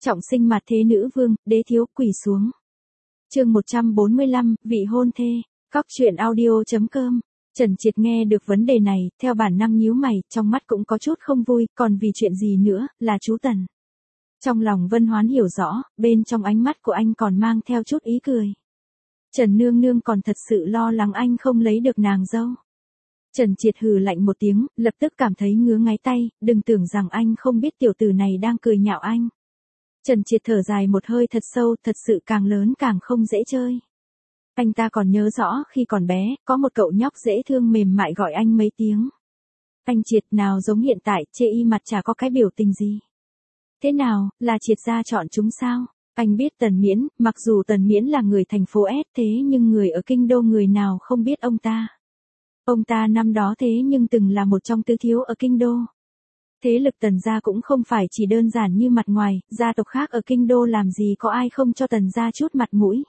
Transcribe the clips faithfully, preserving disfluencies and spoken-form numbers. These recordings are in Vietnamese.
Trọng sinh mặt thế nữ vương, đế thiếu quỳ xuống. Chương một trăm bốn mươi lăm, vị hôn thê. Cóc truyện audio chấm com. Trần Triệt nghe được vấn đề này, theo bản năng nhíu mày, trong mắt cũng có chút không vui, còn vì chuyện gì nữa, là chú Tần. Trong lòng Vân Hoán hiểu rõ, bên trong ánh mắt của anh còn mang theo chút ý cười. Trần Nương Nương còn thật sự lo lắng anh không lấy được nàng dâu. Trần Triệt hừ lạnh một tiếng, lập tức cảm thấy ngứa ngáy tay, đừng tưởng rằng anh không biết tiểu tử này đang cười nhạo anh. Trần Triệt thở dài một hơi thật sâu, thật sự càng lớn càng không dễ chơi. Anh ta còn nhớ rõ khi còn bé, có một cậu nhóc dễ thương mềm mại gọi anh mấy tiếng. Anh Triệt nào giống hiện tại, chê y mặt chả có cái biểu tình gì. Thế nào, là Triệt gia chọn chúng sao? Anh biết Tần Miễn, mặc dù Tần Miễn là người thành phố S thế nhưng người ở kinh đô người nào không biết ông ta. Ông ta năm đó thế nhưng từng là một trong tứ thiếu ở kinh đô. Thế lực Tần gia cũng không phải chỉ đơn giản như mặt ngoài, gia tộc khác ở kinh đô làm gì có ai không cho Tần gia chút mặt mũi.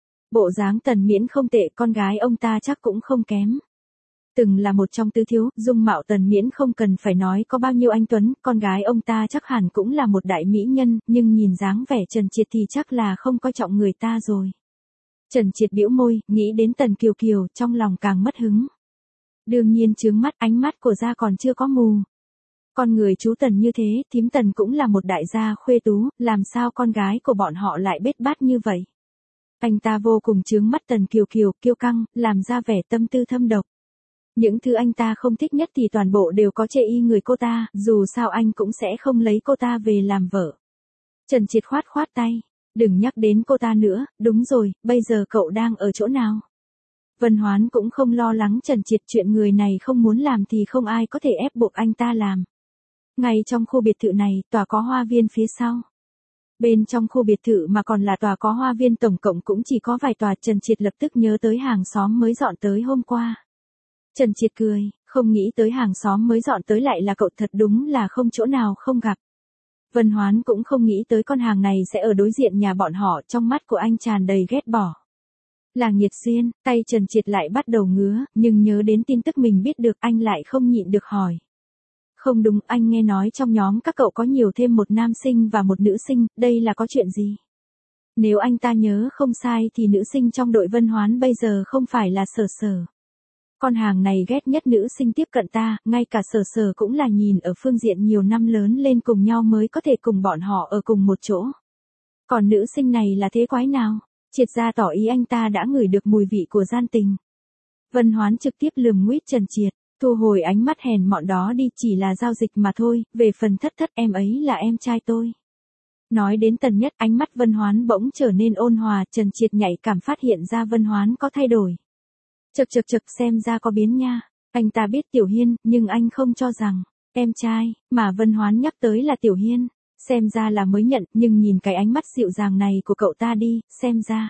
Bộ dáng Tần Miễn không tệ, con gái ông ta chắc cũng không kém. Từng là một trong tứ thiếu, dung mạo Tần Miễn không cần phải nói có bao nhiêu anh tuấn, con gái ông ta chắc hẳn cũng là một đại mỹ nhân, nhưng nhìn dáng vẻ Trần Triệt thì chắc là không coi trọng người ta rồi. Trần Triệt bĩu môi, nghĩ đến Tần Kiều Kiều, trong lòng càng mất hứng. Đương nhiên chướng mắt, ánh mắt của gia còn chưa có mù. Con người chú Tần như thế, thím Tần cũng là một đại gia khuê tú, làm sao con gái của bọn họ lại bết bát như vậy. Anh ta vô cùng chướng mắt Tần Kiều Kiều, kiêu căng, làm ra vẻ tâm tư thâm độc. Những thứ anh ta không thích nhất thì toàn bộ đều có chê y người cô ta, dù sao anh cũng sẽ không lấy cô ta về làm vợ. Trần Triệt khoát khoát tay, đừng nhắc đến cô ta nữa, đúng rồi, bây giờ cậu đang ở chỗ nào? Vân Hoán cũng không lo lắng Trần Triệt, chuyện người này không muốn làm thì không ai có thể ép buộc anh ta làm. Ngay trong khu biệt thự này, tòa có hoa viên phía sau. Bên trong khu biệt thự mà còn là tòa có hoa viên tổng cộng cũng chỉ có vài tòa. Trần Triệt lập tức nhớ tới hàng xóm mới dọn tới hôm qua. Trần Triệt cười, không nghĩ tới hàng xóm mới dọn tới lại là cậu, thật đúng là không chỗ nào không gặp. Vân Hoán cũng không nghĩ tới con hàng này sẽ ở đối diện nhà bọn họ, trong mắt của anh tràn đầy ghét bỏ. Là Nhiệt Xuyên, tay Trần Triệt lại bắt đầu ngứa, nhưng nhớ đến tin tức mình biết được anh lại không nhịn được hỏi. Không đúng, anh nghe nói trong nhóm các cậu có nhiều thêm một nam sinh và một nữ sinh, đây là có chuyện gì? Nếu anh ta nhớ không sai thì nữ sinh trong đội Vân Hoán bây giờ không phải là Sở Sở. Con hàng này ghét nhất nữ sinh tiếp cận ta, ngay cả Sở Sở cũng là nhìn ở phương diện nhiều năm lớn lên cùng nhau mới có thể cùng bọn họ ở cùng một chỗ. Còn nữ sinh này là thế quái nào? Triệt ra tỏ ý anh ta đã ngửi được mùi vị của gian tình. Vân Hoán trực tiếp lườm nguýt Trần Triệt, thu hồi ánh mắt hèn mọn đó đi, chỉ là giao dịch mà thôi, về phần Thất Thất em ấy là em trai tôi. Nói đến Tần Nhất, ánh mắt Vân Hoán bỗng trở nên ôn hòa, Trần Triệt nhạy cảm phát hiện ra Vân Hoán có thay đổi. Chật chật chật, xem ra có biến nha. Anh ta biết Tiểu Hiên, nhưng anh không cho rằng em trai mà Vân Hoán nhắc tới là Tiểu Hiên. Xem ra là mới nhận, nhưng nhìn cái ánh mắt dịu dàng này của cậu ta đi, xem ra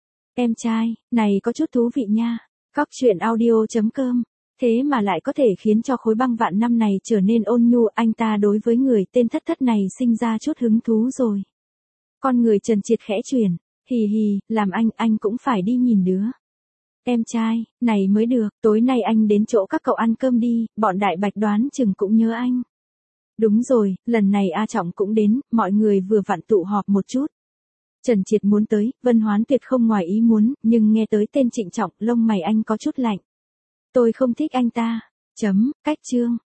em trai này có chút thú vị nha. Cóc truyện audio chấm com. Thế mà lại có thể khiến cho khối băng vạn năm này trở nên ôn nhu, anh ta đối với người tên Thất Thất này sinh ra chút hứng thú rồi. Con người Trần Triệt khẽ chuyển, hì hì, làm anh, anh cũng phải đi nhìn đứa em trai này mới được, tối nay anh đến chỗ các cậu ăn cơm đi, bọn Đại Bạch đoán chừng cũng nhớ anh. Đúng rồi, lần này A Trọng cũng đến, mọi người vừa vặn tụ họp một chút. Trần Triệt muốn tới, Vân Hoán tuyệt không ngoài ý muốn, nhưng nghe tới tên Trịnh Trọng, lông mày anh có chút lạnh. Tôi không thích anh ta. Chấm, cách chương.